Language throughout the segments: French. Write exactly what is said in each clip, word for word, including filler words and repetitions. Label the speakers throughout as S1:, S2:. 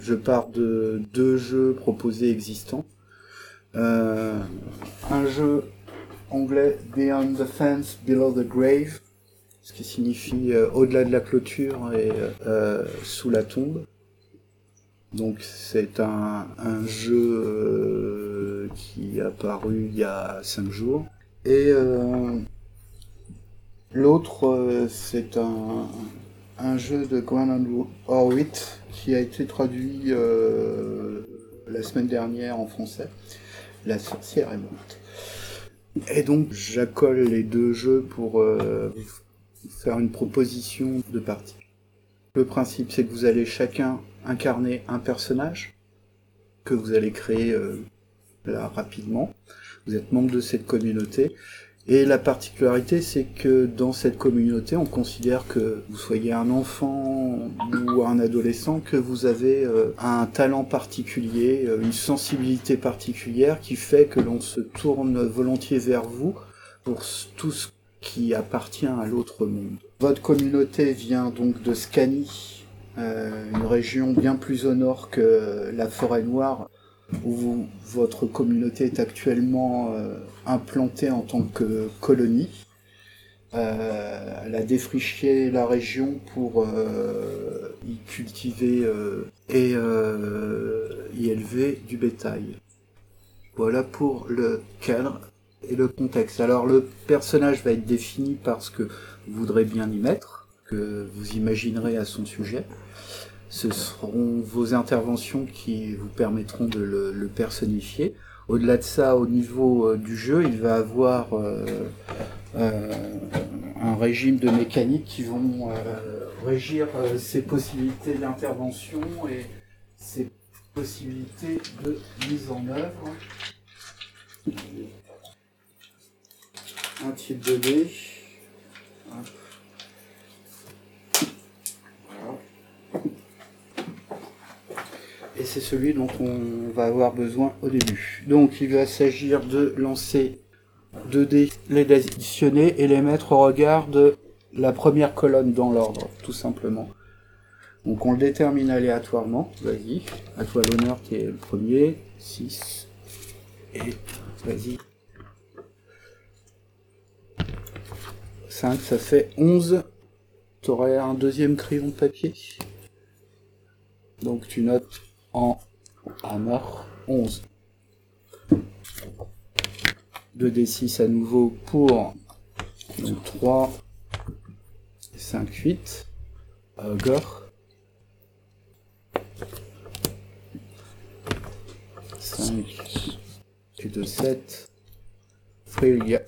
S1: Je pars de deux jeux proposés existants. Euh, un jeu anglais, Beyond the Fence, Below the Grave, ce qui signifie euh, au-delà de la clôture et euh, sous la tombe. Donc c'est un, un jeu euh, qui est apparu il y a cinq jours. Et euh, l'autre, euh, c'est un, un jeu de Gwen Horwitz qui a été traduit euh, la semaine dernière en français. La sorcière est morte. Et donc j'accole les deux jeux pour euh, faire une proposition de partie. Le principe, c'est que vous allez chacun incarner un personnage que vous allez créer euh, là rapidement. Vous êtes membre de cette communauté. Et la particularité, c'est que dans cette communauté, on considère que vous soyez un enfant ou un adolescent, que vous avez euh, un talent particulier, euh, une sensibilité particulière qui fait que l'on se tourne volontiers vers vous pour tout ce qui appartient à l'autre monde. Votre communauté vient donc de Scanie, euh, une région bien plus au nord que la Forêt Noire, où vous, votre communauté est actuellement euh, implantée en tant que colonie. Euh, elle a défriché la région pour euh, y cultiver euh, et euh, y élever du bétail. Voilà pour le cadre et le contexte. Alors le personnage va être défini par ce que vous voudrez bien y mettre, que vous imaginerez à son sujet. Ce seront vos interventions qui vous permettront de le, le personnifier. Au-delà de ça, au niveau euh, du jeu, il va avoir euh, euh, un régime de mécaniques qui vont euh, régir euh, ses possibilités d'intervention et ses possibilités de mise en œuvre. Un type de dé. Hop. Voilà. Et c'est celui dont on va avoir besoin au début. Donc il va s'agir de lancer deux dés, les additionner et les mettre au regard de la première colonne dans l'ordre, tout simplement. Donc on le détermine aléatoirement. Vas-y, à toi l'honneur, t'es le premier. six. Et vas-y. cinq, ça fait onze. T'aurais un deuxième crayon de papier. Donc tu notes en hammer onze. deux d six à nouveau pour donc trois, cinq, huit. Ogre. cinq, deux, sept. Frilga.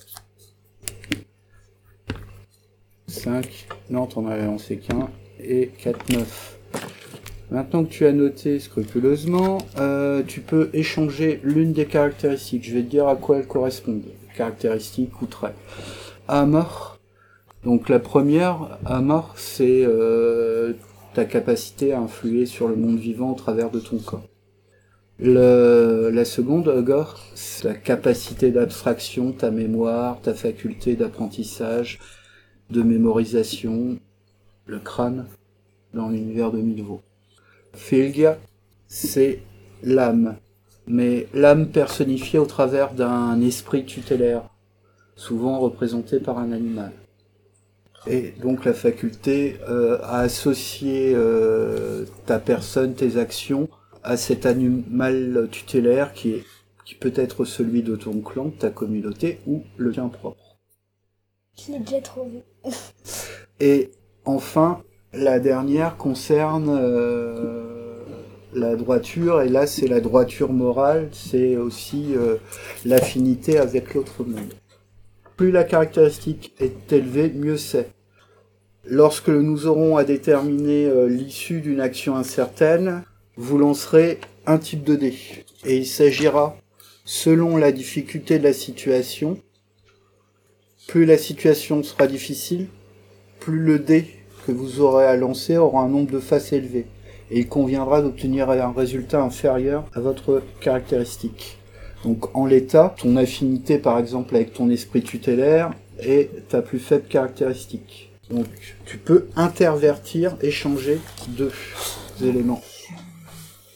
S1: cinq, non, t'en avais lancé qu'un, et quatre, neuf. Maintenant que tu as noté scrupuleusement, euh, tu peux échanger l'une des caractéristiques. Je vais te dire à quoi elles correspondent. Caractéristiques ou traits. Hammer. Donc la première, Hammer, c'est euh, ta capacité à influer sur le monde vivant au travers de ton corps. Le, la seconde, Ogre, c'est la capacité d'abstraction, ta mémoire, ta faculté d'apprentissage, de mémorisation, le crâne dans l'univers de Milvaux. Félgia, c'est l'âme, mais l'âme personnifiée au travers d'un esprit tutélaire, souvent représenté par un animal. Et donc la faculté euh, à associer euh, ta personne, tes actions, à cet animal tutélaire qui, est, qui peut être celui de ton clan, de ta communauté, ou le tien propre.
S2: Je l'ai déjà trouvé.
S1: Et enfin, la dernière concerne euh, la droiture, et là c'est la droiture morale, c'est aussi euh, l'affinité avec l'autre monde. Plus la caractéristique est élevée, mieux c'est. Lorsque nous aurons à déterminer euh, l'issue d'une action incertaine, vous lancerez un type de dé. Et il s'agira, selon la difficulté de la situation, plus la situation sera difficile, plus le dé que vous aurez à lancer aura un nombre de faces élevé. Et il conviendra d'obtenir un résultat inférieur à votre caractéristique. Donc en l'état, ton affinité par exemple avec ton esprit tutélaire est ta plus faible caractéristique. Donc tu peux intervertir, échanger deux éléments.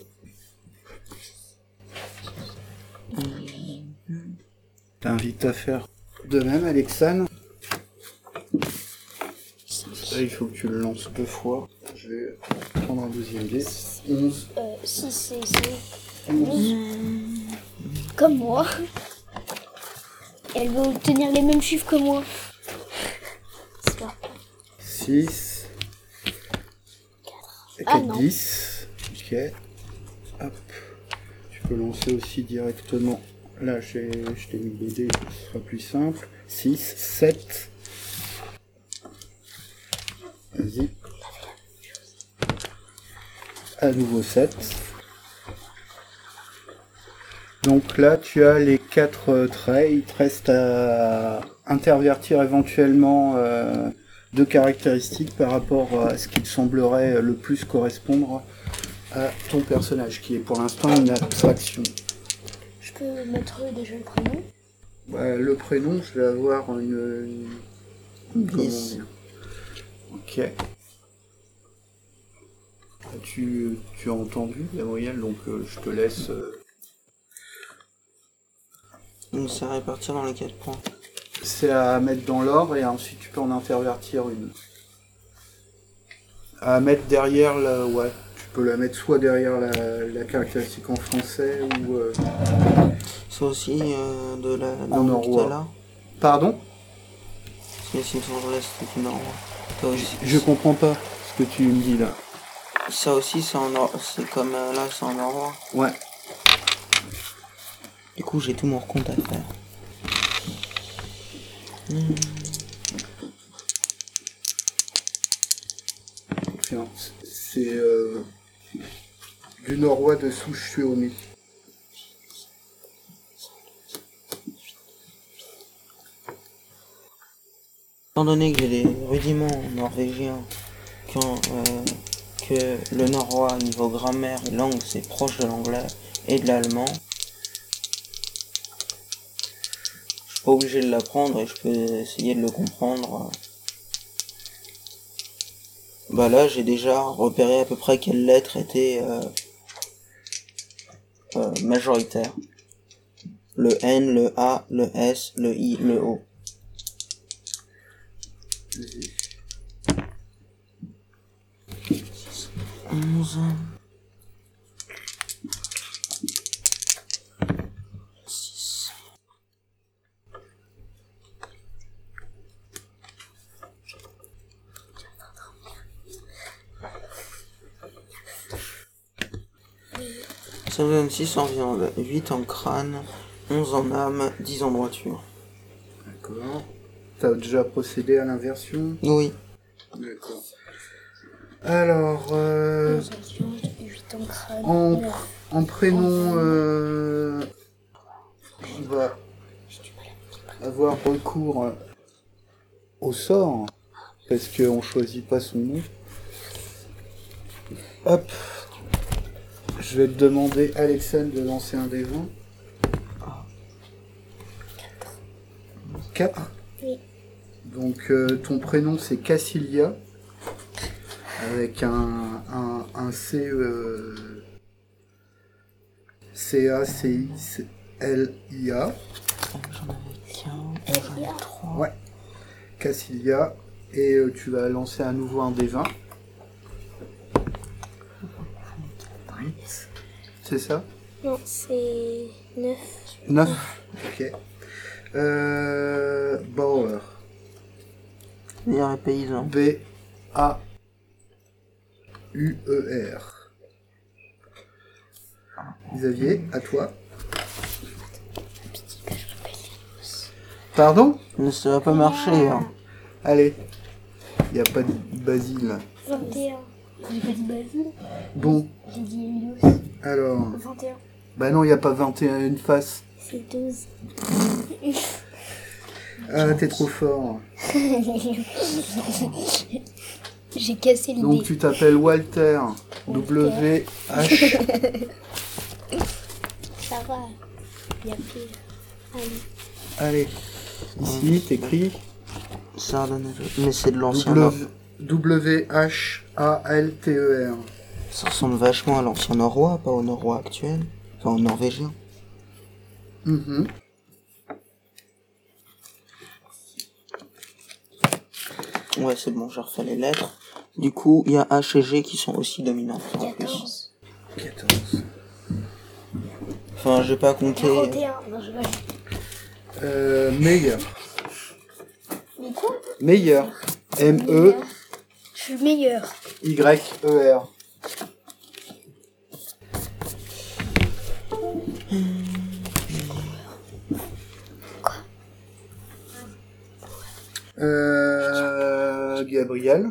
S1: t'invite à faire de même, Alexandre. Là, il faut que tu le lances deux fois. Je vais prendre un deuxième dé. onze.
S2: Euh, six, c'est cinq.
S1: onze.
S2: Comme moi. Elle veut obtenir les mêmes chiffres que moi. C'est pas.
S1: six. Et
S2: Ah,
S1: quatre,
S2: non.
S1: dix. Ok. Hop. Tu peux lancer aussi directement. Là, j'ai, je t'ai mis les dés, ce sera plus simple. six, sept. Vas-y. À nouveau sept. Donc là, tu as les quatre euh, traits. Il te reste à intervertir éventuellement euh, deux caractéristiques par rapport à ce qui te semblerait le plus correspondre à ton personnage, qui est pour l'instant une abstraction.
S2: Je peux mettre déjà le prénom.
S1: Bah, le prénom, je vais avoir une... une... comment
S3: dix.
S1: dire. Ok. Tu, tu as entendu, Gabriel, donc euh, je te laisse... euh,
S3: Donc c'est répartir dans les quatre points.
S1: C'est à mettre dans l'ordre et ensuite tu peux en intervertir une. À mettre derrière la... Ouais, tu peux la mettre soit derrière la, la caractéristique en français ou... euh,
S3: C'est aussi euh, de la
S1: En
S3: langue que
S1: norrois.
S3: t'as là.
S1: Pardon?
S3: Parce que si me semble là c'était une norrois. Ça aussi,
S1: Je comprends pas ce que tu me dis là.
S3: ça aussi c'est en nor- c'est comme euh, là c'est en norrois.
S1: Ouais.
S3: Du coup j'ai tout mon recompte à faire. Hmm.
S1: Tiens, c'est euh, du norrois de souche suomé.
S3: Étant donné que j'ai des rudiments norvégiens, quand, euh, que le norrois niveau grammaire et langue c'est proche de l'anglais et de l'allemand, je suis pas obligé de l'apprendre et je peux essayer de le comprendre. Bah là j'ai déjà repéré à peu près quelle lettre était euh, euh, majoritaire. Le N, le A, le S, le I, le O. onze. six. Ça me donne six en viande, huit en crâne, onze en âme, dix en droiture.
S1: D'accord. T'as déjà procédé à l'inversion?
S3: Oui.
S1: D'accord. Alors, euh,
S2: onze en viande, huit en crâne.
S1: en,
S2: neuf.
S1: en prénom, euh, on va avoir recours au sort, parce qu'on choisit pas son nom. Hop. Je vais te demander, Alexandre, de lancer un des vingt. quatre.
S2: Oui.
S1: Donc, euh, ton prénom, c'est Cassilia, avec un, un, un C, euh, C A C I L I A.
S3: J'en avais qu'un, j'en ai trois.
S1: Ouais. Cassilia. Et euh, tu vas lancer à nouveau un des vingt. huit. C'est ça?
S2: Non, c'est neuf.
S1: neuf. Ok. Euh, Bauer.
S3: Dire les paysans.
S1: B A U E R. Xavier, à toi. Pardon?
S3: Mais ça va pas marcher, hein.
S1: Allez. Il n'y a pas de Basile.
S2: vingt et un. J'ai pas dit Basile.
S1: Bon,
S2: J'ai dit Elios.
S1: alors.
S2: vingt et un.
S1: Bah non, il n'y a pas vingt et un une face.
S2: C'est douze.
S1: Ah, t'es trop fort.
S2: J'ai cassé l'idée.
S1: Donc tu t'appelles Walter. W H.
S2: Ça va. Il y a plus. Allez.
S1: Allez. Ici, t'écris
S3: Ça redonne... Mais c'est de l'ancien nor-
S1: W H A L T E R.
S3: Ça ressemble vachement à l'ancien norrois, pas au norrois actuel. Enfin, au norvégien.
S1: Mhm.
S3: Ouais, c'est bon, j'ai refait les lettres. Du coup, il y a H et G qui sont aussi dominantes. En plus.
S2: quatorze.
S1: quatorze.
S3: Enfin, j'ai pas compté.
S2: quarante et un. Non, je vais.
S1: Euh, meilleur.
S2: Mais quoi?
S1: Meilleur. M E
S2: Je suis meilleur.
S1: Y E R. Euh, Gabriel.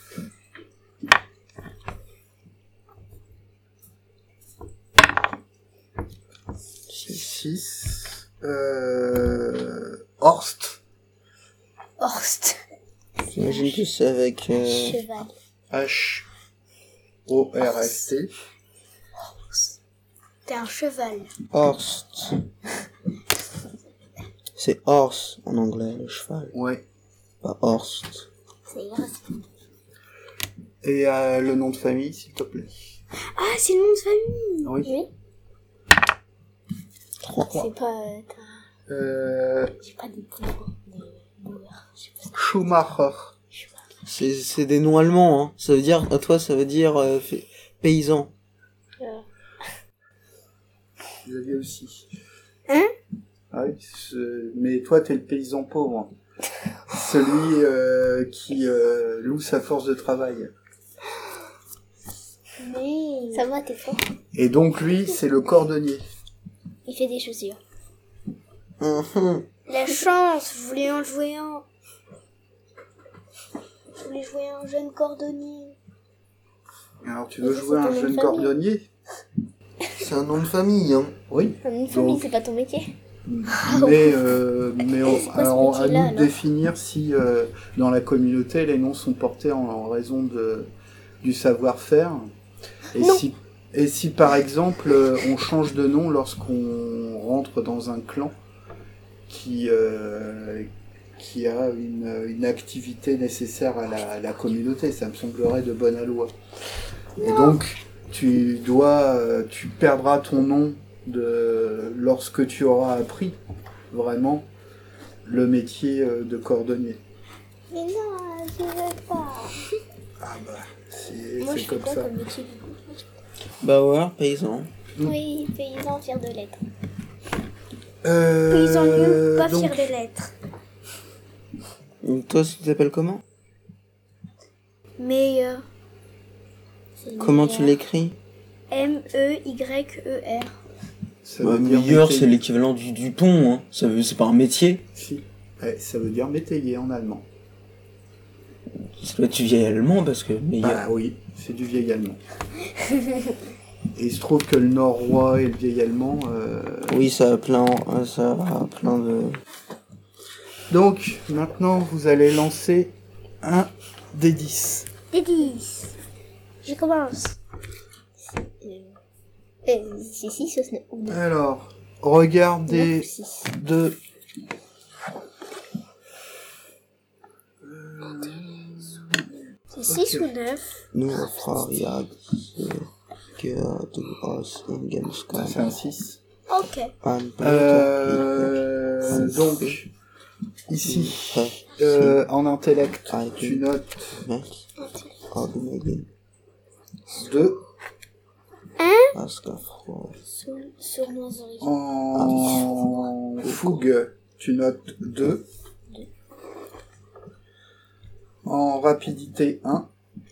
S1: six. Euh, Horst.
S2: Horst.
S3: J'imagine que c'est avec euh,
S2: Cheval.
S1: H O R S T.
S2: T'es un cheval.
S3: Horst. C'est horse en anglais, le cheval.
S1: Ouais.
S3: Pas Horst.
S2: C'est grave.
S1: Et euh, le nom de famille, s'il te plaît.
S2: Ah, c'est le nom de famille.
S1: Oui.
S2: Oui.
S3: trois.
S2: C'est pas... Euh, t'as-
S1: Euh,
S2: J'ai pas des petits noms. Des noms. Je sais pas.
S1: Schumacher.
S3: C'est, c'est des noms allemands, hein. Ça veut dire, à toi, ça veut dire euh, fait- paysan.
S2: Euh,
S1: Vous aviez aussi.
S2: Hein?
S1: Ah oui, c'est- mais toi, t'es le paysan pauvre. Celui euh, qui euh, loue sa force de travail.
S2: Mais... Ça va, t'es fort.
S1: Et donc, lui, c'est le cordonnier.
S2: Il fait des chaussures.
S3: Mhm.
S2: La chance, je voulais en jouer un. Je voulais jouer un jeune cordonnier.
S1: Alors, tu veux
S2: Et ça,
S1: jouer
S2: c'est
S1: un
S2: ton nom
S1: jeune
S2: de famille.
S1: cordonnier?
S3: C'est un nom de famille, hein.
S1: Oui.
S2: Une famille,
S1: Donc-
S2: c'est pas ton métier.
S1: Mais, euh, mais on-
S2: C'est quoi ce
S1: alors, à
S2: métier-là,
S1: nous de
S2: alors
S1: définir si euh, dans la communauté les noms sont portés en, en raison de, du savoir-faire. Et
S2: Non.
S1: si, et si par exemple euh, on change de nom lorsqu'on rentre dans un clan qui, euh, qui a une, une activité nécessaire à la, à la communauté, ça me semblerait de bonne loi. Et donc tu dois, euh, tu perdras ton nom de lorsque tu auras appris vraiment le métier euh, de cordonnier.
S2: Mais non, je veux pas.
S1: Ah bah, c'est
S2: Moi,
S1: c'est
S2: je fais
S1: comme
S2: quoi
S1: ça.
S2: comme métier du coup?
S3: Bauer, paysan.
S2: Oui, paysan fier de lettres.
S1: Euh,
S2: Paysan nul, pas
S1: donc,
S2: fier de lettres.
S3: Et toi, tu t'appelles comment?
S2: Meilleur. C'est
S3: Comment
S2: meilleur.
S3: tu l'écris?
S2: M E Y E R.
S1: ça
S3: Bah,
S1: veut dire
S3: meilleur,
S1: métayer.
S3: c'est l'équivalent du, du pont, hein. Ça veut, c'est pas un métier.
S1: Si. Ouais, ça veut dire métayer en allemand.
S3: Ça doit être du vieil allemand parce que meilleur.
S1: Bah oui, c'est du vieil allemand. Et il se trouve que le norrois et le vieil allemand. euh,
S3: Oui, ça a plein, euh, ça a plein de.
S1: Donc, maintenant, vous allez lancer un des dix.
S2: Des dix. Je commence. Euh, c'est six ou neuf?
S1: Alors, regardez
S2: six.
S1: de.
S2: C'est six
S1: Ok.
S2: ou neuf?
S3: Nur Frage, gehört aus in Gamescom.
S1: C'est un six.
S2: Ok.
S3: An
S1: Euh, donc, ici, euh, en intellect, tu notes deux.
S2: Sur, sournoiserie.
S1: En fougue, tu notes deux. En rapidité, un.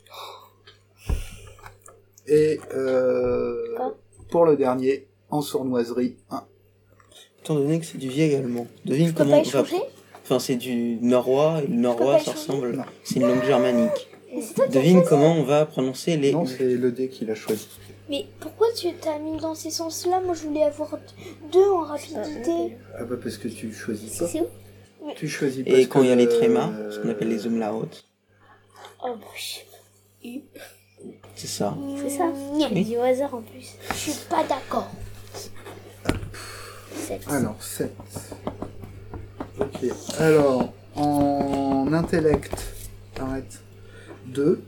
S1: Et euh,
S2: Quoi
S1: pour le dernier, en sournoiserie, un.
S3: Étant donné que c'est du vieil allemand, devine
S2: Je peux
S3: comment
S2: pas
S3: on va.
S2: échanger?
S3: Enfin, c'est du norrois, et le norrois,
S2: pas
S3: ça
S2: échanger
S3: ressemble.
S1: Non.
S3: C'est une langue germanique.
S2: Mais c'est toi qui as
S3: Devine
S2: choisi.
S3: comment on va prononcer les.
S1: Non, c'est le dé qu'il a choisi.
S2: Mais pourquoi tu t'as mis dans ces sens-là? Moi, je voulais avoir deux en rapidité.
S1: Ah bah parce que tu choisis pas.
S2: C'est où?
S1: Tu choisis pas.
S3: Et quand il y a les
S1: euh,
S3: trémas, ce qu'on appelle les umlauts,
S2: Oh, bah, je sais pas.
S3: c'est ça.
S2: C'est ça?
S3: Oui.
S2: Du hasard en plus. Je suis pas d'accord. sept.
S1: Alors, sept. Ok. Alors, en intellect, arrête. deux.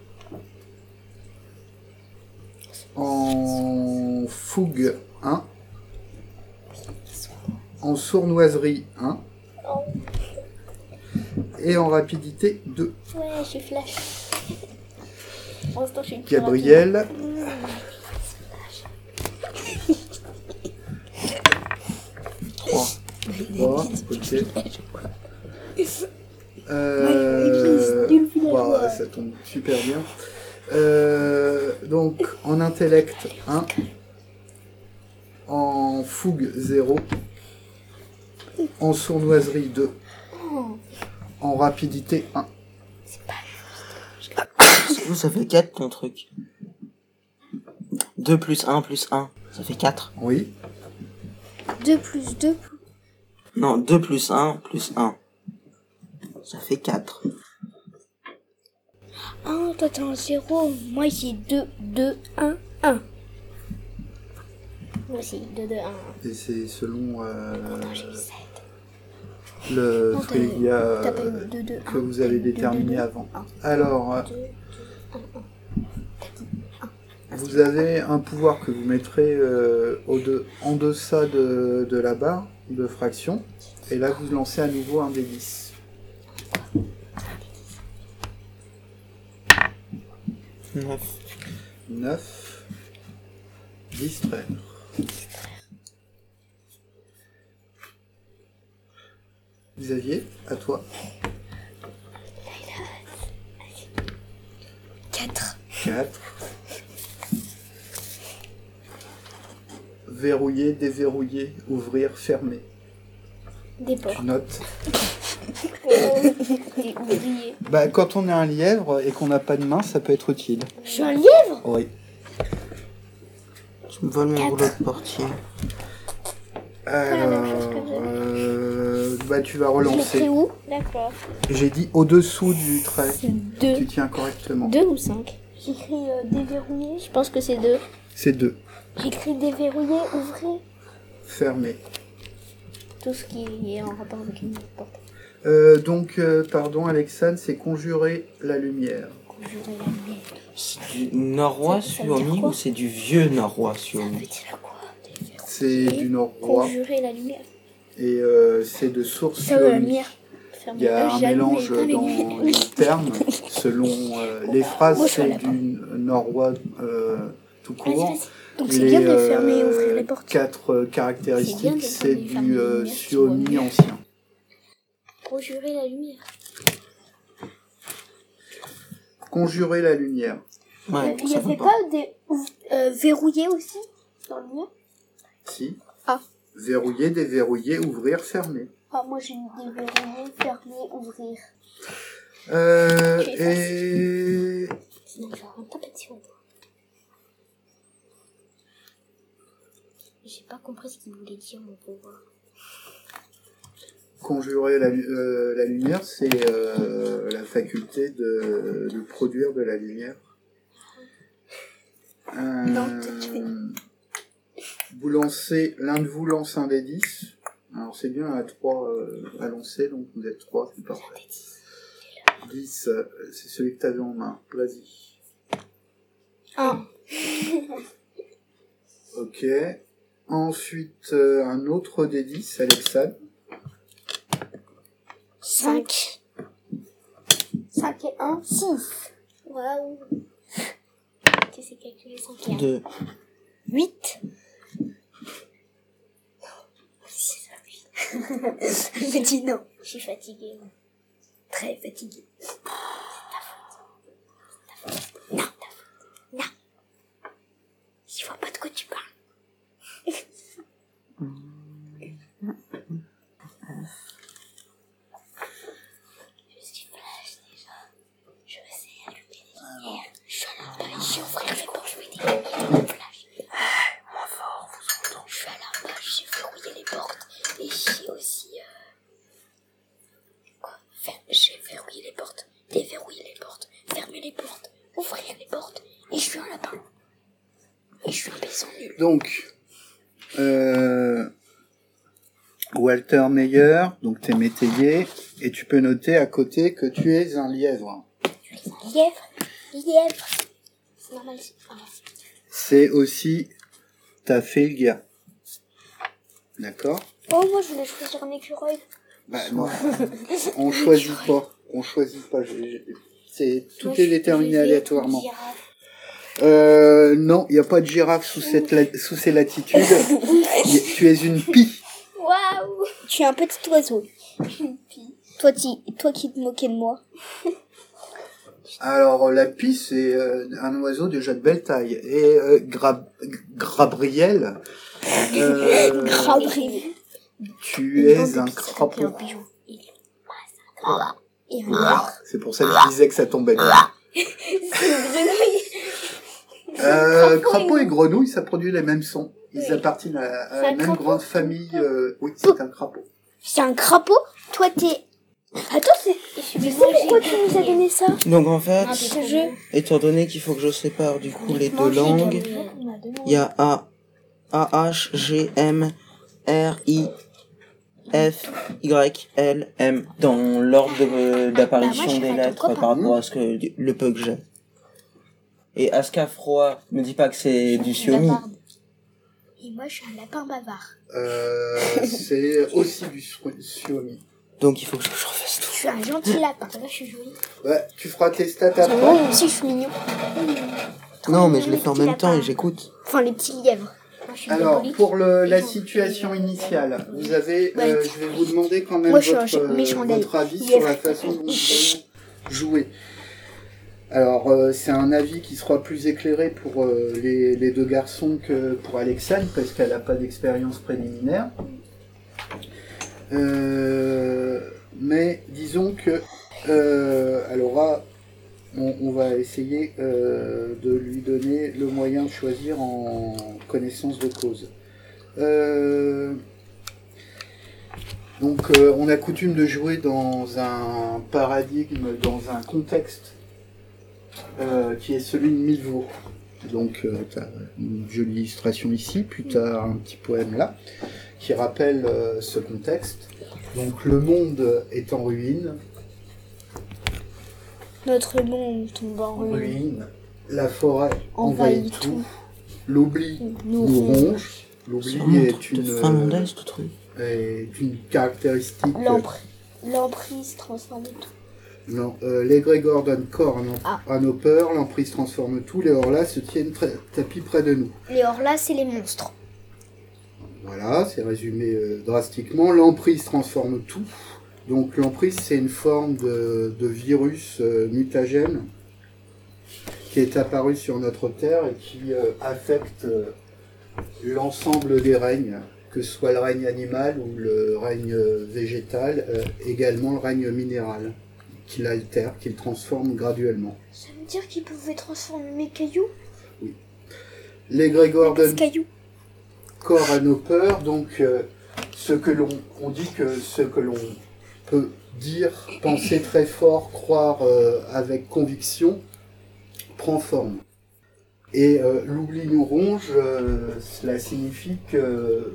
S1: En fougue, un. En sournoiserie, un. et en rapidité deux.
S2: Ouais, je suis flash. Pour l'instant, je suis une plus
S1: Gabriel.
S2: rapide.
S3: trois.
S1: trois, ok. Euh,
S2: Ouais, il glisse,
S1: bah,
S2: ouais.
S1: ça tombe super bien. Euh, donc, en intellect un, en fougue zéro, en sournoiserie deux, en rapidité un.
S3: Ça fait quatre ton truc. deux plus un plus un, ça fait quatre.
S1: Oui.
S2: deux plus deux.
S3: Non, deux plus un plus un. Ça fait quatre.
S2: Ah, toi t'es en zéro. Moi j'ai deux, deux, un, un. Moi aussi, deux, deux, un.
S1: Et c'est selon euh,
S2: Non, j'ai eu sept.
S1: le
S2: Non, t'as-
S1: trivia
S2: t'as pas
S1: euh,
S2: eu deux, deux,
S1: que
S2: un.
S1: vous
S2: T'as
S1: avez
S2: eu deux,
S1: déterminé
S2: deux, deux,
S1: avant.
S2: un.
S1: Alors, euh,
S2: Deux, deux, un, un.
S1: vous avez un pouvoir que vous mettrez euh, au de, en deçà de, de la barre de fraction. Et là, vous lancez à nouveau un des dix.
S3: neuf.
S1: neuf. Distraire. Xavier, à toi.
S2: quatre.
S1: quatre. Verrouiller, déverrouiller, ouvrir, fermer.
S2: Des portes.
S1: Tu notes.
S2: Des ouvriers.
S1: Bah, quand on est un lièvre et qu'on n'a pas de main, ça peut être utile.
S2: Je suis un lièvre.
S1: Oui.
S3: Tu me voles mon
S2: Quatre.
S3: rouleau de portier.
S2: la même chose que
S1: Alors,
S2: vous avez.
S1: euh, bah, tu vas
S2: Je l'écris
S1: relancer.
S2: où? D'accord.
S1: J'ai dit au-dessous du trait.
S2: C'est
S1: Tu
S2: deux.
S1: tiens correctement.
S2: deux ou cinq? J'écris euh, déverrouiller. Je pense que c'est deux.
S1: C'est deux.
S2: J'écris déverrouiller, ouvrir.
S1: Fermé.
S2: Tout ce qui est en rapport avec une porte.
S1: Euh, donc, euh, pardon, Alexandre, c'est conjurer la lumière.
S2: Conjurer la lumière.
S3: C'est du Norrois
S2: Ça- ça veut dire
S3: Suomi
S2: quoi
S3: ou c'est du vieux Norrois
S2: Ça veut
S3: Suomi?
S2: dire quoi?
S1: C'est du nord-roi
S2: Conjurer la lumière.
S1: et euh, c'est de source
S2: Ça veut la
S1: suomi.
S2: lumière.
S1: Il y a un mélange dans les termes selon euh, les phrases,
S2: Moi, je
S1: c'est
S2: savais pas.
S1: du norrois euh, tout
S2: Vas-y,
S1: court.
S2: vas-y. Donc c'est
S1: Les,
S2: bien de fermer et
S1: euh,
S2: ouvrir les portes.
S1: Quatre euh,
S2: C'est bien
S1: caractéristiques,
S2: de
S1: c'est
S2: fermer et fermer
S1: du
S2: les
S1: euh,
S2: lumières, tu vois
S1: suomi
S2: mieux.
S1: ancien.
S2: Conjurer la lumière.
S1: Conjurer la lumière.
S3: Ouais,
S2: Il n'y
S3: ça
S2: avait
S3: va pas.
S2: pas des euh, verrouillés aussi dans le mien?
S1: Si.
S2: Ah.
S1: Verrouiller, déverrouiller, ouvrir, fermer.
S2: Ah, moi j'ai mis déverrouiller, fermer, ouvrir.
S1: Euh,
S2: Tu es
S1: et
S2: Sinon, je vais avoir un tapet sur moi. J'ai pas compris ce qu'il voulait dire, mon pouvoir.
S1: conjurer la, lu- euh, la lumière, c'est euh, la faculté de, de produire de la lumière. Euh,
S2: Non, tu fais.
S1: vous lancez, l'un de vous lance un des dix. Alors c'est bien à trois euh, à lancer, donc vous êtes trois, c'est parfait. dix, euh, c'est celui que tu avais en main. Vas-y.
S2: Un.
S1: Ok. Ensuite, euh, un autre des dix, Alexandre.
S2: cinq. cinq et un, six. Waouh. Tu sais calculer cinq et un.
S3: deux.
S2: huit. C'est ça, huit. Je me dis non. Je suis fatiguée. moi. Très fatiguée. C'est ta faute. C'est ta faute. Non, ta faute. Non. Je vois pas de quoi tu parles. Je suis flash déjà. Je sais allumer les lumières. Je suis à la page, je vais ouvrir les portes, je vais dégager le flash.
S3: Moins fort, vous entendez.
S2: Je suis à la page, j'ai verrouillé les portes. Et j'ai aussi... Euh... Quoi Fer- J'ai verrouillé les portes, déverrouillé les portes, fermé les portes, ouvrir les portes. Et je suis un lapin. Et je suis un paysan nul.
S1: Donc, euh, Walter Meyer, donc t'es métayer, et tu peux noter à côté que tu es un lièvre.
S2: Lièvre, lièvre. C'est normal. c'est- ah.
S1: C'est aussi ta filga. D'accord?
S2: Oh, moi je voulais choisir un écureuil.
S1: Bah non, on choisit pas. On choisit pas. J'ai- j'ai- C'est tout est déterminé aléatoirement. Euh, non, il n'y a pas de girafe sous cette la- sous ces latitudes. Y- Tu es une pie.
S2: Waouh. Tu es un petit oiseau. Toi, ti- toi qui te moquais de moi.
S1: Alors la pie, c'est euh, un oiseau déjà de belle taille. Et euh, Gra- Gabriel, euh,
S2: Crabri.
S1: tu es un crapaud.
S2: Un pigeon. Il Et un lièvre.
S1: C'est pour ça que je disais que ça tombait bien.
S2: C'est une grenouille.
S1: Euh, crapaud et grenouille, ça produit les mêmes sons. Ils
S2: Oui.
S1: appartiennent à, à
S2: C'est
S1: la
S2: un
S1: même
S2: crapaud
S1: grande famille. euh, oui, c'est un crapaud.
S2: C'est un crapaud. Toi, t'es... Attends, c'est... Je sais pourquoi tu nous as donné ça.
S3: Donc en fait,
S2: Ce jeu.
S3: étant donné qu'il faut que je sépare du coup les deux langues, il y a A, A, H, G, M, R, I, F, Y, L, M, dans l'ordre de- d'apparition
S2: Bah, moi, je
S3: des
S2: serais ton
S3: lettres
S2: copain.
S3: par rapport à ce que, le peu que j'ai. Et Ascafroy, me dis pas que c'est du Xiaomi.
S2: Et moi, je suis un lapin bavard.
S1: Euh, c'est aussi du Xiaomi.
S3: Donc il faut que je, je refasse
S2: Je
S3: tout.
S2: suis un gentil lapin. Là, je suis jolie.
S1: Ouais, tu feras tes stats
S2: Moi
S1: après.
S2: aussi, je suis mignon.
S3: Non, mais je l'ai
S2: les
S3: fait en
S2: petits
S3: même temps
S2: lapins.
S3: et j'écoute.
S2: Enfin, les petits lièvres. Moi, je suis
S1: Alors,
S2: diabolique.
S1: pour le, la situation initiale, vous avez, euh,
S2: Ouais.
S1: je vais vous demander quand même
S2: Moi, je suis
S1: votre,
S2: un méchant
S1: euh,
S2: d'ail.
S1: votre avis
S2: Il
S1: sur
S2: est
S1: la
S2: vrai.
S1: façon dont nous allons jouer. Alors, euh, c'est un avis qui sera plus éclairé pour euh, les, les deux garçons que pour Alexandre, parce qu'elle n'a pas d'expérience préliminaire. Euh, mais disons que euh, elle aura, on, on va essayer euh, de lui donner le moyen de choisir en connaissance de cause. Euh, donc euh, on a coutume de jouer dans un paradigme, dans un contexte euh, qui est celui de Milvaux. Donc euh, tu as une jolie illustration ici, puis tu as un petit poème là qui rappelle euh, ce contexte. Donc le monde est en ruine,
S2: Notre monde tombe en ruine.
S1: ruine, la forêt
S2: Envahit
S1: envahit tout,
S2: tout.
S1: l'oubli
S2: Nous
S1: nous
S2: ronge.
S1: ronge, l'oubli
S3: C'est vraiment un
S1: est
S3: truc de
S1: une,
S3: finlandaise, tout truc.
S1: est une caractéristique.
S2: L'empr- L'emprise transforme tout.
S1: Non, euh, l'égrégore donne corps à nos,
S2: Ah.
S1: à nos peurs, l'emprise transforme tout, les hors-là se tiennent très- tapis près de nous.
S2: Les hors-là, c'est les monstres.
S1: Voilà, c'est résumé euh, drastiquement. L'emprise transforme tout. Donc l'emprise, c'est une forme de, de virus euh, mutagène qui est apparu sur notre Terre et qui euh, affecte euh, l'ensemble des règnes, que ce soit le règne animal ou le règne euh, végétal, euh, également le règne minéral, qui l'altère, qui le transforme graduellement.
S2: Ça veut dire qu'ils pouvaient transformer mes cailloux
S1: L'égrégore
S2: Mes
S1: donne
S2: cailloux.
S1: corps à nos peurs, donc euh, ce que l'on on dit que ce que l'on peut dire, penser très fort, croire euh, avec conviction, prend forme. Et euh, l'oubli nous ronge, euh, cela signifie que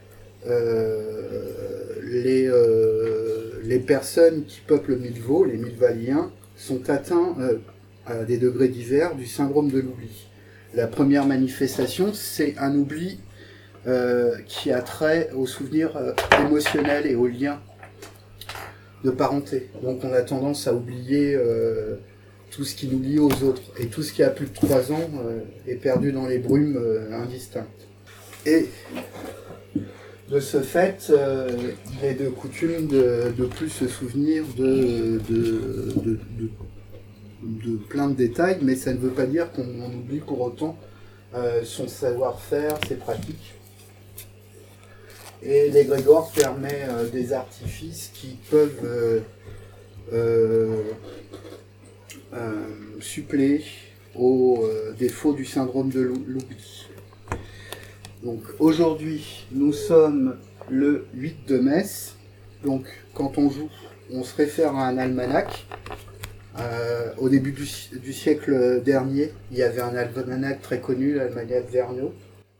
S1: euh, les, euh, les personnes qui peuplent Milvaux, les Milvaliens, sont atteints euh, à des degrés divers du syndrome de l'oubli. La première manifestation, c'est un oubli euh, qui a trait aux souvenirs euh, émotionnels et aux liens de parenté. Donc on a tendance à oublier euh, tout ce qui nous lie aux autres. Et tout ce qui a plus de trois ans euh, est perdu dans les brumes euh, indistinctes. Et de ce fait, euh, il est de coutume de, de plus se souvenir de, de, de, de, de plein de détails, mais ça ne veut pas dire qu'on en oublie pour autant euh, son savoir-faire, ses pratiques. Et l'égrégore permet euh, des artifices qui peuvent euh, euh, euh, suppléer aux euh, défauts du syndrome de l'ou- l'oubli. Donc aujourd'hui, nous sommes le huit de Metz. Donc quand on joue, on se réfère à un almanach. Euh, au début du, si- du siècle dernier, il y avait un almanach très connu, l'almanach Vergniaud,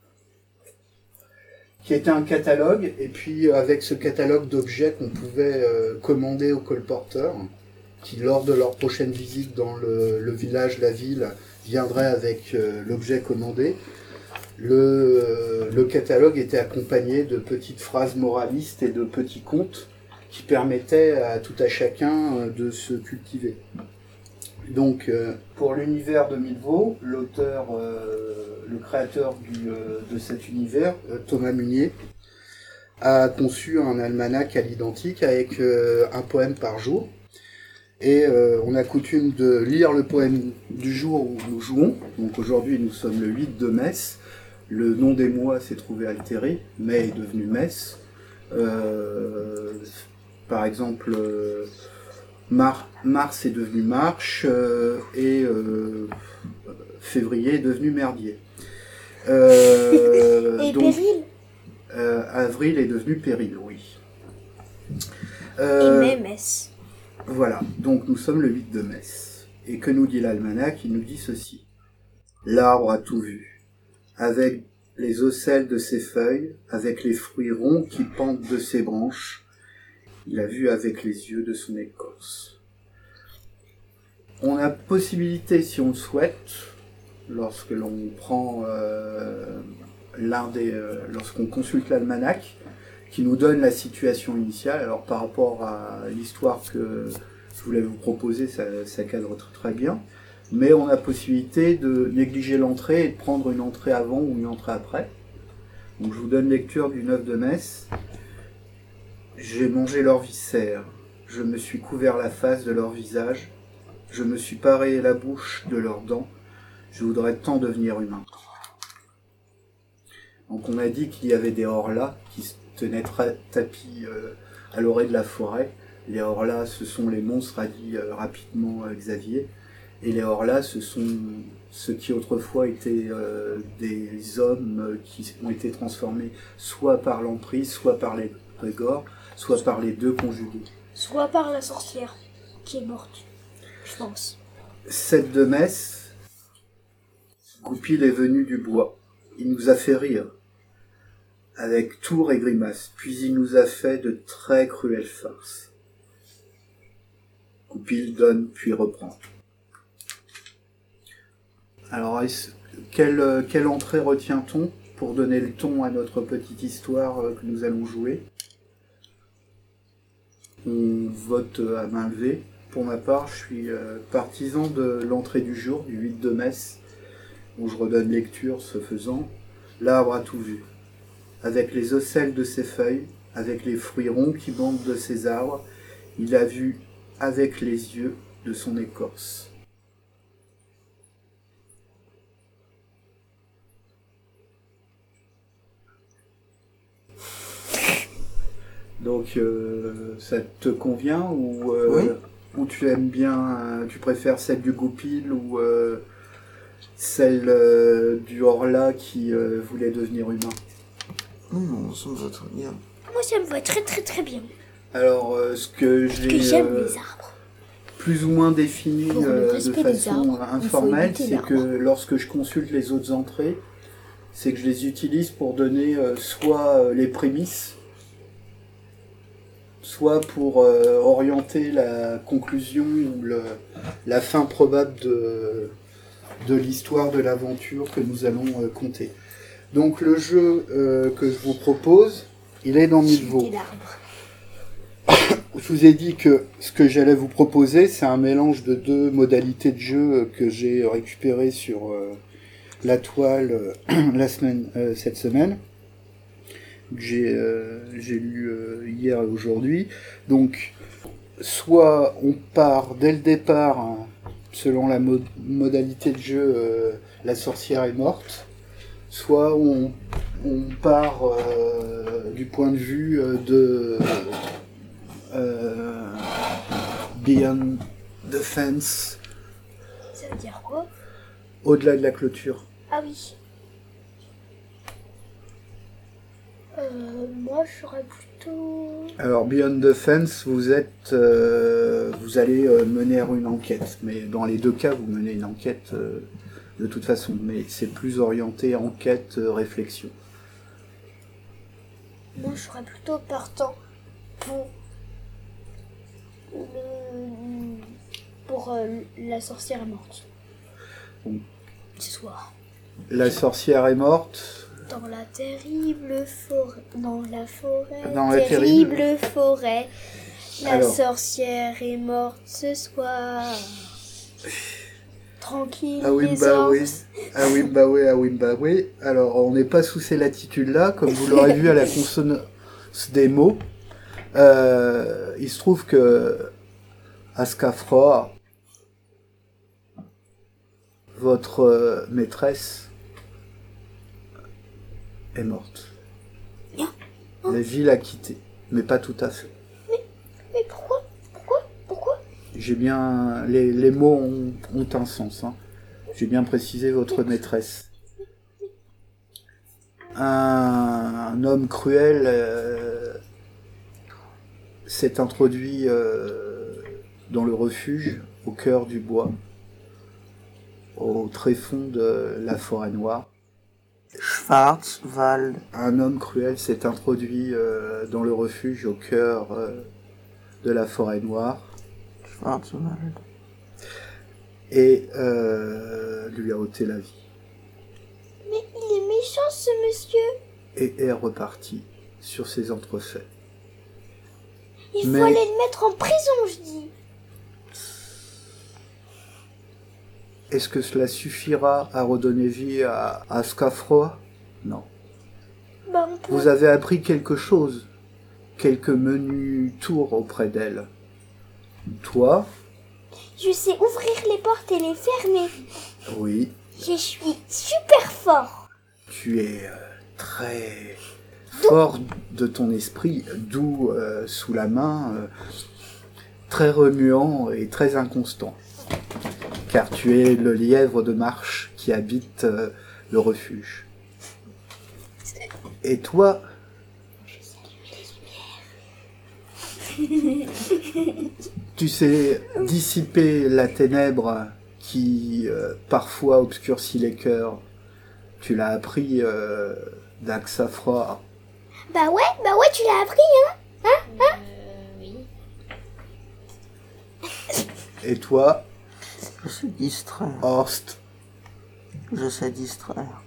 S1: qui était un catalogue, et puis avec ce catalogue d'objets qu'on pouvait euh, commander aux colporteurs, qui lors de leur prochaine visite dans le, le village, la ville, viendraient avec euh, l'objet commandé. Le, euh, le catalogue était accompagné de petites phrases moralistes et de petits contes qui permettait à tout à chacun euh, de se cultiver. Donc, euh, pour l'univers de Milvaux, l'auteur, euh, le créateur du, euh, de cet univers, euh, Thomas Munier, a conçu un almanach à l'identique avec euh, un poème par jour. Et euh, on a coutume de lire le poème du jour où nous jouons. Donc aujourd'hui, nous sommes le huit de Messe. Le nom des mois s'est trouvé altéré. Mai est devenu Messe. Euh, par exemple, euh, Mar- Mars est devenu Marche. Euh, et euh, février est devenu Merdier. Euh,
S2: et
S1: donc,
S2: Péril
S1: euh, Avril est devenu Péril, oui.
S2: Euh, et mai, Messe.
S1: Voilà, donc nous sommes le huit de Messe. Et que nous dit l'almanach? Il nous dit ceci. L'arbre a tout vu, avec les ocelles de ses feuilles, avec les fruits ronds qui pendent de ses branches. Il a vu avec les yeux de son écorce. On a possibilité, si on le souhaite, lorsque l'on prend euh, l'un des, euh, lorsqu'on consulte l'almanach, qui nous donne la situation initiale. Alors par rapport à l'histoire que je voulais vous proposer, ça, ça cadre très, très bien. Mais on a possibilité de négliger l'entrée et de prendre une entrée avant ou une entrée après. Donc je vous donne lecture du neuf de Messe. J'ai mangé leurs viscères, je me suis couvert la face de leur visage, je me suis paré la bouche de leurs dents, je voudrais tant devenir humain. Donc on a dit qu'il y avait des horlas qui se tenaient tra- tapis euh, à l'orée de la forêt. Les horlas, ce sont les monstres, a dit euh, rapidement euh, Xavier. Et les horlas, ce sont ceux qui autrefois étaient euh, des hommes euh, qui ont été transformés soit par l'emprise, soit par les régors, soit par les deux conjugués.
S2: Soit par la sorcière qui est morte, je pense.
S1: sept de Messe, Goupil est venu du bois. Il nous a fait rire, avec tours et grimaces, puis il nous a fait de très cruelles farces. Goupil donne, puis reprend. Alors, quelle, quelle entrée retient-on pour donner le ton à notre petite histoire que nous allons jouer? On vote à main levée. Pour ma part, je suis partisan de l'entrée du jour, du huit de Messe, où je redonne lecture ce faisant. L'arbre a tout vu. Avec les ocelles de ses feuilles, avec les fruits ronds qui bandent de ses arbres, il a vu avec les yeux de son écorce. Donc, euh, ça te convient ou, euh,
S3: oui.
S1: ou tu aimes bien, euh, tu préfères celle du Goupil ou euh, celle euh, du Horla qui euh, voulait devenir humain?
S3: Non, ça me va très bien.
S2: Moi, ça me va très très très bien.
S1: Alors, euh, ce que
S2: Parce que
S1: j'ai
S2: j'aime
S1: euh,
S2: les arbres.
S1: plus ou moins défini
S2: Pour le
S1: euh, de
S2: respect des
S1: façon
S2: arbres, il faut
S1: informelle,
S2: éviter
S1: c'est
S2: l'arbre.
S1: que lorsque je consulte les autres entrées, c'est que je les utilise pour donner euh, soit euh, les prémices, soit pour euh, orienter la conclusion ou le, la fin probable de, de l'histoire de l'aventure que nous allons euh, conter. Donc le jeu euh, que je vous propose, il est dans Milvaux.
S2: Éviter l'arbre.
S1: Je vous ai dit que ce que j'allais vous proposer, c'est un mélange de deux modalités de jeu que j'ai récupérées sur euh, la toile euh, la semaine, euh, cette semaine. Que j'ai euh, j'ai lu euh, hier et aujourd'hui. Donc, soit on part dès le départ, hein, selon la mo- modalité de jeu, euh, la sorcière est morte, soit on, on part euh, du point de vue euh, de euh, Beyond the Fence,
S2: Ça veut dire quoi?
S1: au-delà de la clôture.
S2: Ah oui. Euh, moi, je serais plutôt...
S1: Alors, Beyond the Fence, vous êtes, euh, vous allez euh, mener une enquête, mais dans les deux cas, vous menez une enquête euh, de toute façon, mais c'est plus orienté enquête, euh, réflexion.
S2: Moi, je serais plutôt partant pour le... pour euh, la sorcière est morte.
S1: Bon.
S2: Ce soir.
S1: La sorcière est morte,
S2: Dans la terrible forêt, dans la forêt,
S1: Dans la
S2: terrible,
S1: terrible-
S2: forêt, la
S1: Alors.
S2: sorcière est morte ce soir. Tranquille,
S1: Ah oui,
S2: les
S1: bah oui.
S2: orques.
S1: Ah oui, bah oui, ah oui, bah oui. Alors, on n'est pas sous ces latitudes-là, comme vous l'aurez vu à la consonance des mots. Euh, il se trouve que Ascafroa, votre euh, maîtresse, est morte. La vie l'a quittée, mais pas tout à fait.
S2: Mais pourquoi Pourquoi Pourquoi
S1: J'ai bien... Les, les mots ont, ont un sens. Hein. J'ai bien précisé votre maîtresse. Un, un homme cruel euh, s'est introduit euh, dans le refuge, au cœur du bois, au tréfonds de la forêt noire.
S3: Schwarzwald.
S1: Un homme cruel s'est introduit euh, dans le refuge, au cœur euh, de la forêt noire,
S3: Schwarzwald.
S1: et euh, lui a ôté la vie.
S2: Mais il est méchant ce monsieur.
S1: Et est reparti sur ses entrefaits.
S2: Il
S1: Mais-
S2: faut aller le mettre en prison, je dis.
S1: Est-ce que cela suffira à redonner vie à, à Scafroa? Non.
S2: Bah, on peut...
S1: Vous avez appris quelque chose, quelques menus tours auprès d'elle. Toi,
S2: Je sais ouvrir les portes et les fermer.
S1: oui,
S2: Je suis super fort.
S1: tu es euh, très fort de ton esprit, doux euh, sous la main, euh, très remuant et très inconstant. Car tu es le lièvre de marche qui habite euh, le refuge. Et toi, tu sais dissiper la ténèbre qui euh, parfois obscurcit les cœurs. Tu l'as appris euh, d'Axafroa.
S2: Bah ouais, bah ouais, tu l'as appris, hein.
S4: Euh, oui.
S1: Et toi,
S3: Je sais distraire.
S1: Horst,
S3: Je sais distraire.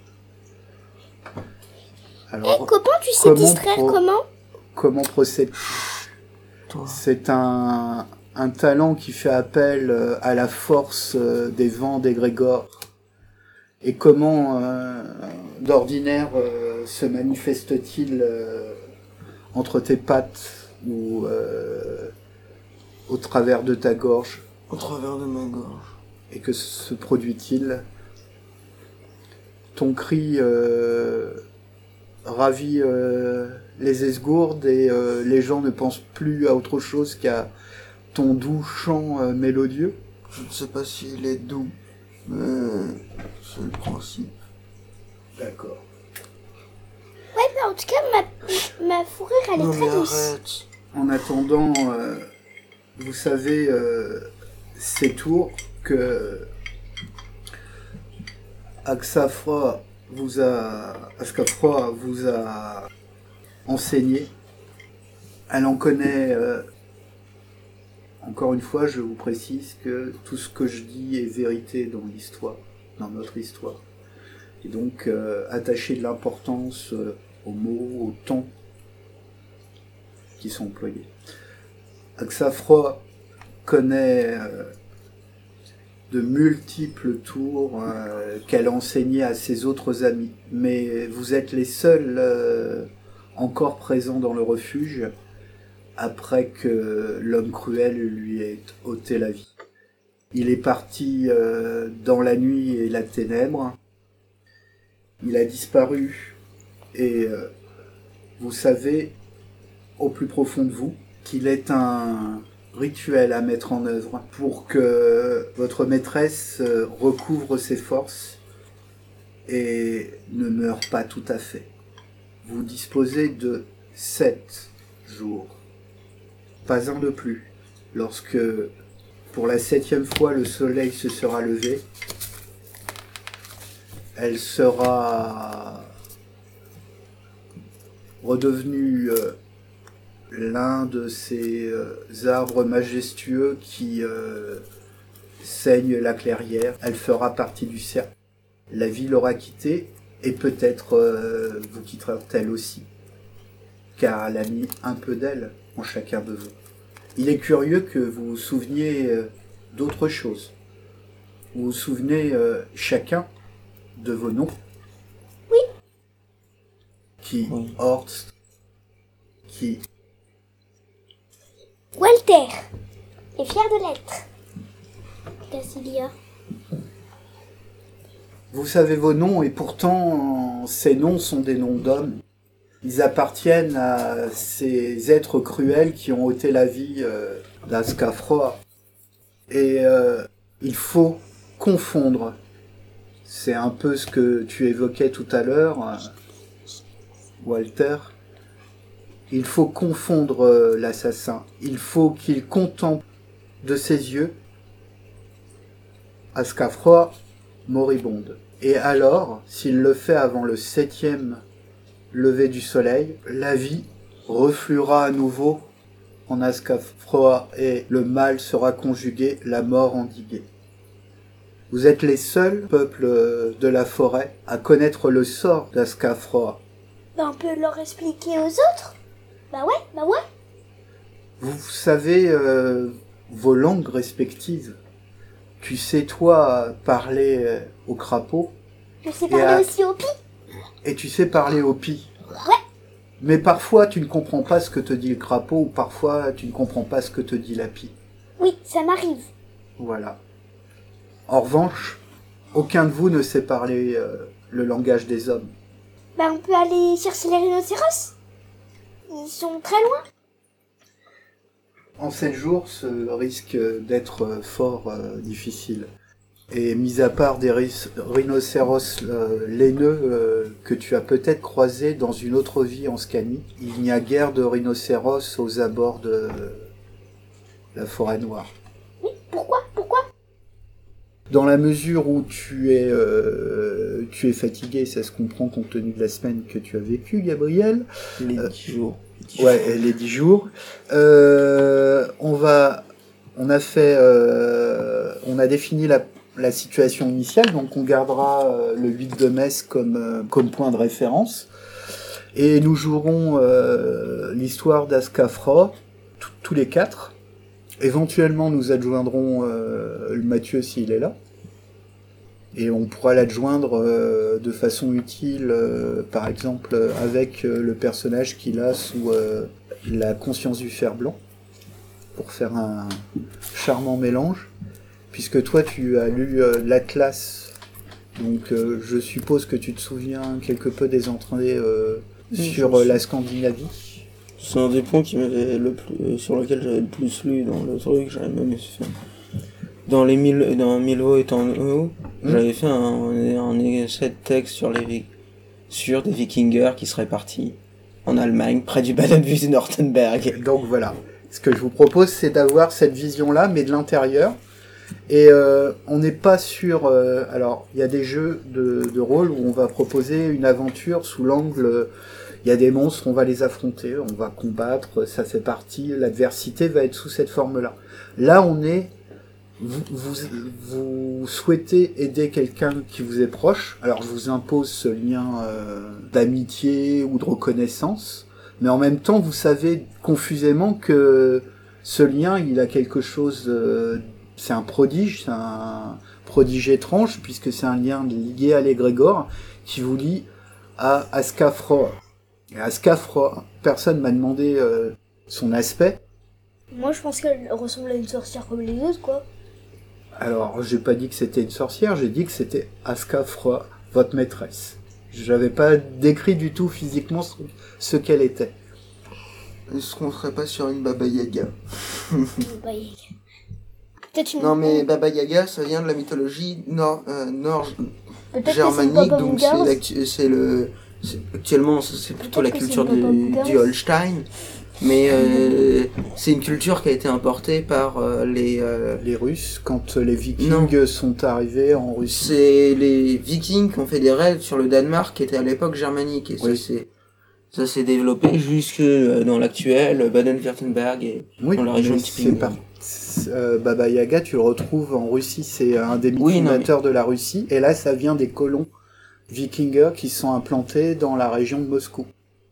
S2: Eh,
S1: alors
S2: copain, tu sais
S1: comment
S2: distraire
S1: pro-
S2: comment
S1: comment procède
S3: Toi.
S1: C'est un, un talent qui fait appel euh, à la force euh, des vents d'égrégore. Et comment, euh, d'ordinaire, euh, se manifeste-t-il euh, entre tes pattes ou euh, au travers de ta gorge?
S3: Au travers de ma gorge.
S1: Et que se produit-il? Ton cri euh, ravit euh, les esgourdes et euh, les gens ne pensent plus à autre chose qu'à ton doux chant euh, mélodieux.
S3: Je ne sais pas s'il est doux, mais c'est le principe.
S1: D'accord.
S2: Ouais, mais en tout cas, ma, ma fourrure, elle est
S3: Non
S2: très
S3: mais
S2: douce.
S3: arrête.
S1: En attendant, euh, vous savez, euh, ces tours que Axafroa vous a, Ascafroa vous a enseigné. Elle en connaît. Euh, encore une fois, je vous précise que tout ce que je dis est vérité dans l'histoire, dans notre histoire. Et donc, euh, attacher de l'importance euh, aux mots, aux temps qui sont employés. Axafroa connaît euh, de multiples tours euh, qu'elle a enseignées à ses autres amis, mais vous êtes les seuls euh, encore présents dans le refuge après que l'homme cruel lui ait ôté la vie. Il est parti euh, dans la nuit et la ténèbre. Il a disparu et euh, vous savez au plus profond de vous qu'il est un rituel à mettre en œuvre pour que votre maîtresse euh, recouvre ses forces et ne meure pas tout à fait. Vous disposez de sept jours, pas un de plus. Lorsque, pour la septième fois, le soleil se sera levé, elle sera redevenue euh, l'un de ces euh, arbres majestueux qui euh, saignent la clairière. Elle fera partie du cercle. La vie l'aura quittée Et peut-être euh, vous quittera-t-elle aussi, car elle a mis un peu d'elle en chacun de vous. Il est curieux que vous vous souveniez euh, d'autre chose. Vous vous souvenez euh, chacun de vos noms.
S2: Oui.
S1: Qui
S3: Oui.
S1: Horst, qui
S2: Walter est fier de l'être. Cassilia.
S1: Vous savez vos noms et pourtant ces noms sont des noms d'hommes. Ils appartiennent à ces êtres cruels qui ont ôté la vie euh, d'Askafroa. Et euh, il faut confondre. C'est un peu ce que tu évoquais tout à l'heure, euh, Walter. Il faut confondre euh, l'assassin. Il faut qu'il contemple de ses yeux Askafroa moribonde. Et alors, s'il le fait avant le septième lever du soleil, la vie refluera à nouveau en Askafroa et le mal sera conjugué, la mort endiguée. Vous êtes les seuls peuples de la forêt à connaître le sort d'Askafroa.
S2: Bah, on peut leur expliquer aux autres. Bah ouais, bah ouais.
S1: Vous savez euh, vos langues respectives. Tu sais, toi, parler euh, au crapaud.
S2: Je sais
S1: Et
S2: parler
S1: à-
S2: aussi au pi.
S1: Et tu sais parler au pie.
S2: Ouais.
S1: Mais parfois, tu ne comprends pas ce que te dit le crapaud, ou parfois, tu ne comprends pas ce que te dit la pie.
S2: Oui, ça m'arrive.
S1: Voilà. En revanche, aucun de vous ne sait parler euh, le langage des hommes.
S2: Bah, on peut aller chercher les rhinocéros. Ils sont très loin.
S1: En sept jours, ce risque d'être euh, fort euh, difficile. Et mis à part des rhi- rhinocéros euh, laineux euh, que tu as peut-être croisés dans une autre vie en Scanie, il n'y a guère de rhinocéros aux abords de euh, la forêt noire.
S2: Oui, pourquoi Pourquoi
S1: Dans la mesure où tu es, euh, tu es fatigué, ça se comprend compte tenu de la semaine que tu as vécue, Gabriel.
S3: Les
S1: Euh,
S3: dix jours.
S1: Ouais, les dix jours. Euh, on va, on a fait, euh, on a défini la, la situation initiale, donc on gardera euh, le huit de Metz comme, euh, comme point de référence. Et nous jouerons euh, l'histoire d'Askafroa, t- tous les quatre. Éventuellement, nous adjoindrons euh, le Mathieu s'il est là. Et on pourra l'adjoindre euh, de façon utile, euh, par exemple, euh, avec euh, le personnage qu'il a sous euh, la conscience du fer blanc, pour faire un charmant mélange. Puisque toi, tu as lu euh, l'Atlas, donc euh, je suppose que tu te souviens quelque peu des entrées euh,
S3: Oui,
S1: sur
S3: je
S1: euh,
S3: sais.
S1: la Scandinavie.
S3: C'est un des points qui m'avait le plus, sur lequel j'avais le plus lu dans le truc. J'avais même fait dans les mille, dans Milvo et en haut,
S1: Mm.
S3: j'avais fait un, un essai de texte sur les vi- sur des Vikingers qui seraient partis en Allemagne près du Baden-Württemberg.
S1: Donc voilà, ce que je vous propose, c'est d'avoir cette vision-là, mais de l'intérieur. Et euh, on n'est pas sûr... euh, alors, il y a des jeux de, de rôle où on va proposer une aventure sous l'angle... Il y a des monstres, on va les affronter, on va combattre, ça fait partie... L'adversité va être sous cette forme-là. Là, on est... Vous, vous, vous souhaitez aider quelqu'un qui vous est proche, alors je vous impose ce lien euh, d'amitié ou de reconnaissance, mais en même temps, vous savez confusément que ce lien, il a quelque chose... euh, c'est un prodige, c'est un prodige étrange, puisque c'est un lien lié à l'égrégore, qui vous lie à Askafroa. Et Askafroa, personne m'a demandé euh, son aspect.
S2: Moi, je pense qu'elle ressemble à une sorcière comme les autres, quoi.
S1: Alors, j'ai pas dit que c'était une sorcière, j'ai dit que c'était Askafroa, votre maîtresse. J'avais pas décrit du tout physiquement ce, ce qu'elle était.
S3: Est-ce qu'on serait pas sur une Baba Yaga?
S2: Bah, y- Peut-être une...
S3: Non mais Baba Yaga, ça vient de la mythologie nord, euh, nord
S2: Peut-être que c'est
S3: germanique,
S2: une Baba
S3: donc c'est,
S2: Bougars.
S3: l'actu- c'est le, c'est- actuellement c'est c'est plutôt la
S2: Peut-être que c'est
S3: culture
S2: une Baba
S3: du,
S2: Bougars.
S3: du Holstein, mais euh, c'est une culture qui a été importée par euh, les, euh,
S1: Les Russes, quand les Vikings sont arrivés en Russie.
S3: c'est les Vikings qui ont fait des raids sur le Danemark, qui était à l'époque germanique, et
S1: Oui.
S3: ça s'est, ça s'est développé jusque euh, dans l'actuel Baden-Württemberg et
S1: Oui,
S3: dans la région
S1: mais
S3: de
S1: c'est
S3: Tipping.
S1: par- euh, Baba Yaga, tu le retrouves en Russie, c'est un des mythes
S3: Oui, non,
S1: fondateurs de la Russie, et là, ça vient des colons vikings qui sont implantés dans la région de Moscou.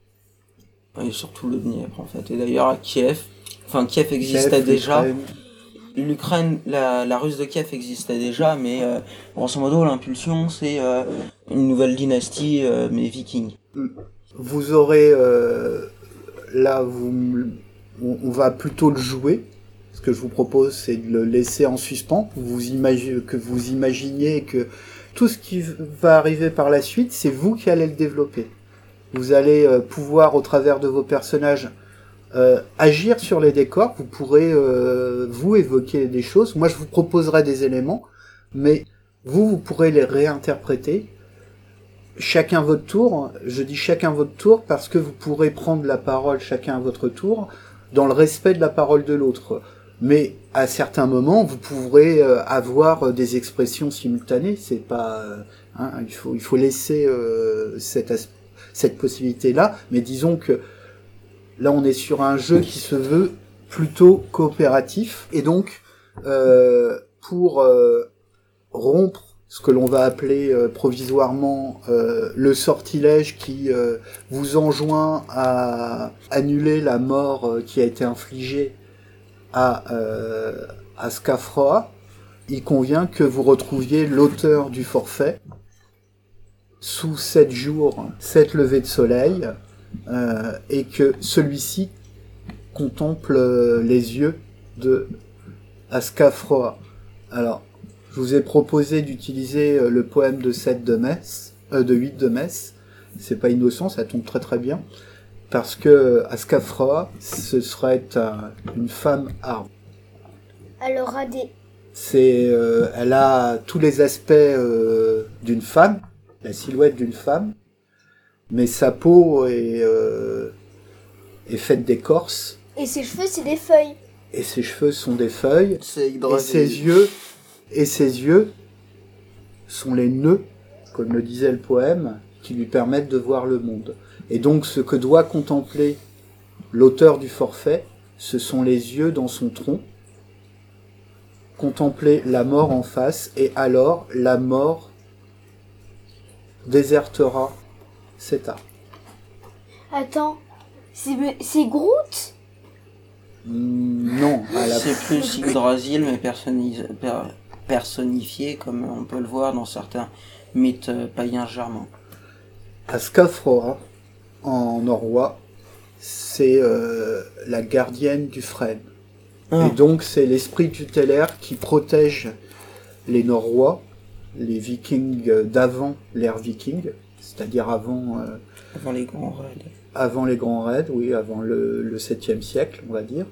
S3: Et surtout le Dniepr en fait. Et d'ailleurs à Kiev, enfin Kiev existait
S1: Kiev,
S3: déjà.
S1: l'Ukraine.
S3: L'Ukraine, la, la Russe de Kiev existait déjà, mais euh, grosso modo l'impulsion c'est euh, une nouvelle dynastie euh, mais viking.
S1: Vous aurez euh, là, vous, on, on va plutôt le jouer. Ce que je vous propose, c'est de le laisser en suspens. Vous imaginez, que vous imaginiez que tout ce qui va arriver par la suite, c'est vous qui allez le développer. Vous allez euh, pouvoir, au travers de vos personnages, euh, agir sur les décors. Vous pourrez, euh, vous, évoquer des choses. Moi, je vous proposerai des éléments, mais vous, vous pourrez les réinterpréter. Chacun votre tour. Je dis chacun votre tour parce que vous pourrez prendre la parole chacun à votre tour, dans le respect de la parole de l'autre. Mais à certains moments, vous pourrez euh, avoir des expressions simultanées. C'est pas, euh, hein, il faut, il faut laisser euh, cette aspect cette possibilité-là, mais disons que là on est sur un jeu qui se veut plutôt coopératif, et donc euh, pour euh, rompre ce que l'on va appeler euh, provisoirement euh, le sortilège qui euh, vous enjoint à annuler la mort euh, qui a été infligée à, euh, à Skafroa, il convient que vous retrouviez l'auteur du forfait sous sept jours, sept levées de soleil, euh, et que celui-ci contemple euh, les yeux de Askafroa. Alors, je vous ai proposé d'utiliser euh, le poème de sept de Metz, euh, de huit de Metz. C'est pas innocent, ça tombe très très bien, parce que Askafroa, ce serait euh, une femme arbre.
S2: Elle aura des...
S1: C'est, euh, elle a tous les aspects euh, d'une femme, la silhouette d'une femme, mais sa peau est, euh, est faite d'écorce.
S2: Et ses cheveux, c'est des feuilles.
S1: Et ses cheveux sont des feuilles.
S3: C'est
S1: Et ses yeux, et ses yeux sont les nœuds, comme le disait le poème, qui lui permettent de voir le monde. Et donc, ce que doit contempler l'auteur du forfait, ce sont les yeux dans son tronc, contempler la mort en face, et alors la mort désertera cet arbre.
S2: Attends, c'est, c'est Groot?
S1: Mm, non, à la
S3: C'est plus Yggdrasil mais personnis- per- personnifié comme on peut le voir dans certains mythes euh, païens germains.
S1: Askafroa, en norrois, c'est euh, la gardienne du frêne.
S3: Ah.
S1: Et donc c'est l'esprit tutélaire qui protège les Norrois, les Vikings d'avant l'ère viking, c'est-à-dire avant, euh,
S3: Avant les grands raids.
S1: avant les grands raids, oui, avant le, le septième siècle, on va dire.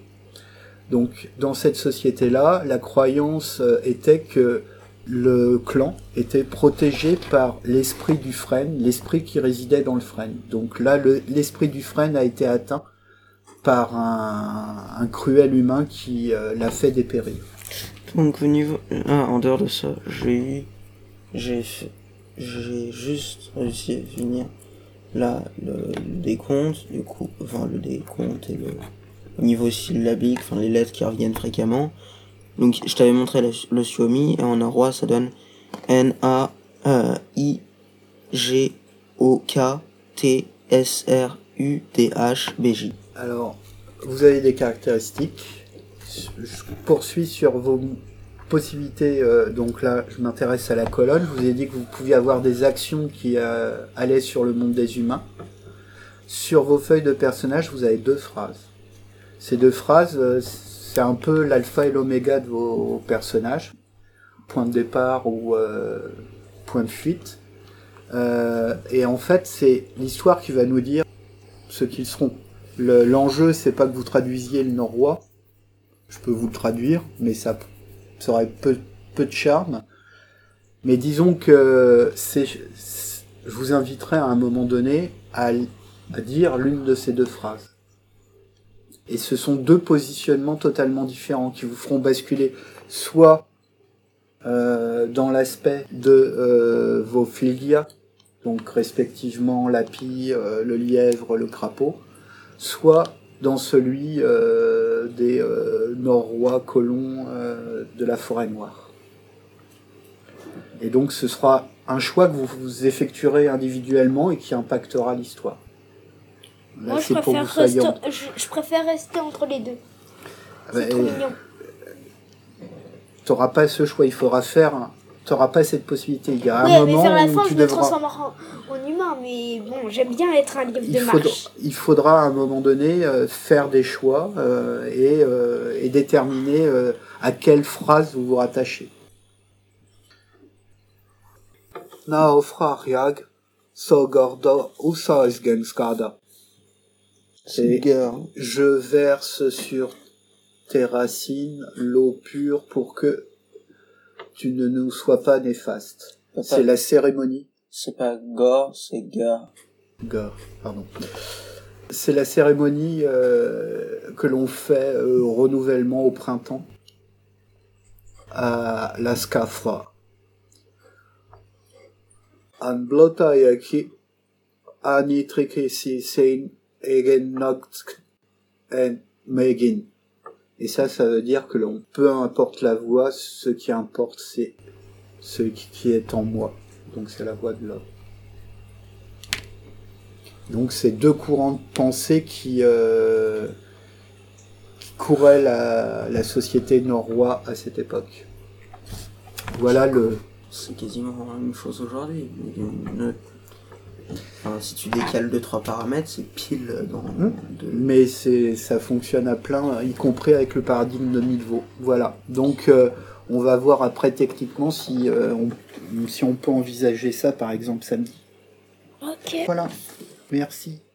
S1: Donc dans cette société-là, la croyance euh, était que le clan était protégé par l'esprit du frêne, l'esprit qui résidait dans le frêne. Donc là, le, l'esprit du frêne a été atteint par un, un cruel humain qui euh, l'a fait dépérir.
S3: Donc au niveau... Ah, en dehors de ça, j'ai eu... J'ai fait... J'ai juste réussi à finir là, le, le décompte, du coup, enfin le décompte et le, le niveau syllabique, enfin les lettres qui reviennent fréquemment. Donc je t'avais montré le, le Suomi, et en norrois ça donne N A I G O K T S R U T H B J.
S1: Alors, vous avez des caractéristiques. Je poursuis sur vos possibilités. Euh, donc là, je m'intéresse à la colonne. Je vous ai dit que vous pouviez avoir des actions qui euh, allaient sur le monde des humains. Sur vos feuilles de personnages, vous avez deux phrases. Ces deux phrases, euh, c'est un peu l'alpha et l'oméga de vos personnages. Point de départ ou euh, point de fuite. Euh, et en fait, c'est l'histoire qui va nous dire ce qu'ils seront. Le, l'enjeu, c'est pas que vous traduisiez le norrois. Je peux vous le traduire, mais ça, ça aurait peu, peu de charme. Mais disons que c'est, c'est, je vous inviterai à un moment donné à, à dire l'une de ces deux phrases. Et ce sont deux positionnements totalement différents qui vous feront basculer soit euh, dans l'aspect de euh, vos flégias, donc respectivement l'api, euh, le lièvre, le crapaud, soit dans celui euh, des euh, Norrois colons euh, de la forêt noire. Et donc ce sera un choix que vous, vous effectuerez individuellement et qui impactera l'histoire. Là,
S2: Moi, je
S1: c'est pour
S2: préfère,
S1: que vous soyez
S2: rester,
S1: en-
S2: je, je préfère rester entre les deux.
S1: Ah bah,
S2: C'est trop
S1: euh,
S2: mignon.
S1: T'auras pas ce choix, il faudra faire. un- T'auras pas cette possibilité. Il y a
S2: Ouais,
S1: un
S2: mais
S1: moment
S2: vers la
S1: où
S2: fin,
S1: tu
S2: je me
S1: devras.
S2: transformerai en, en humain. Mais bon, j'aime bien être un livre
S1: Il
S2: de
S1: faudra,
S2: marche.
S1: il faudra à un moment donné euh, faire des choix euh, et, euh, et déterminer euh, à quelle phrase vous vous rattachez. Naufragiag sogordo usaisgenskada. C'est
S3: Gare.
S1: je verse sur tes racines l'eau pure pour que tu ne nous sois pas néfaste.
S3: Papa.
S1: C'est la cérémonie.
S3: C'est pas gore, c'est gare.
S1: Gare, pardon. C'est la cérémonie euh, que l'on fait euh, au renouvellement au printemps à la Scafra. An blotta yaki anitrikisi sein egen nokt en megin. Et ça, ça veut dire que l'on, peu importe la voix, ce qui importe, c'est ce qui est en moi. Donc c'est la voix de l'homme. Donc c'est deux courants de pensée qui, euh, qui couraient la, la société norrois à cette époque. Voilà le...
S3: C'est quasiment la même chose aujourd'hui. Une- Enfin, si tu décales deux trois paramètres, c'est pile dans...
S1: Mmh.
S3: de-
S1: Mais c'est, ça fonctionne à plein, y compris avec le paradigme de Milvaux. Voilà. Donc euh, on va voir après techniquement si, euh, on, si on peut envisager ça par exemple samedi.
S2: Ok.
S1: Voilà. Merci.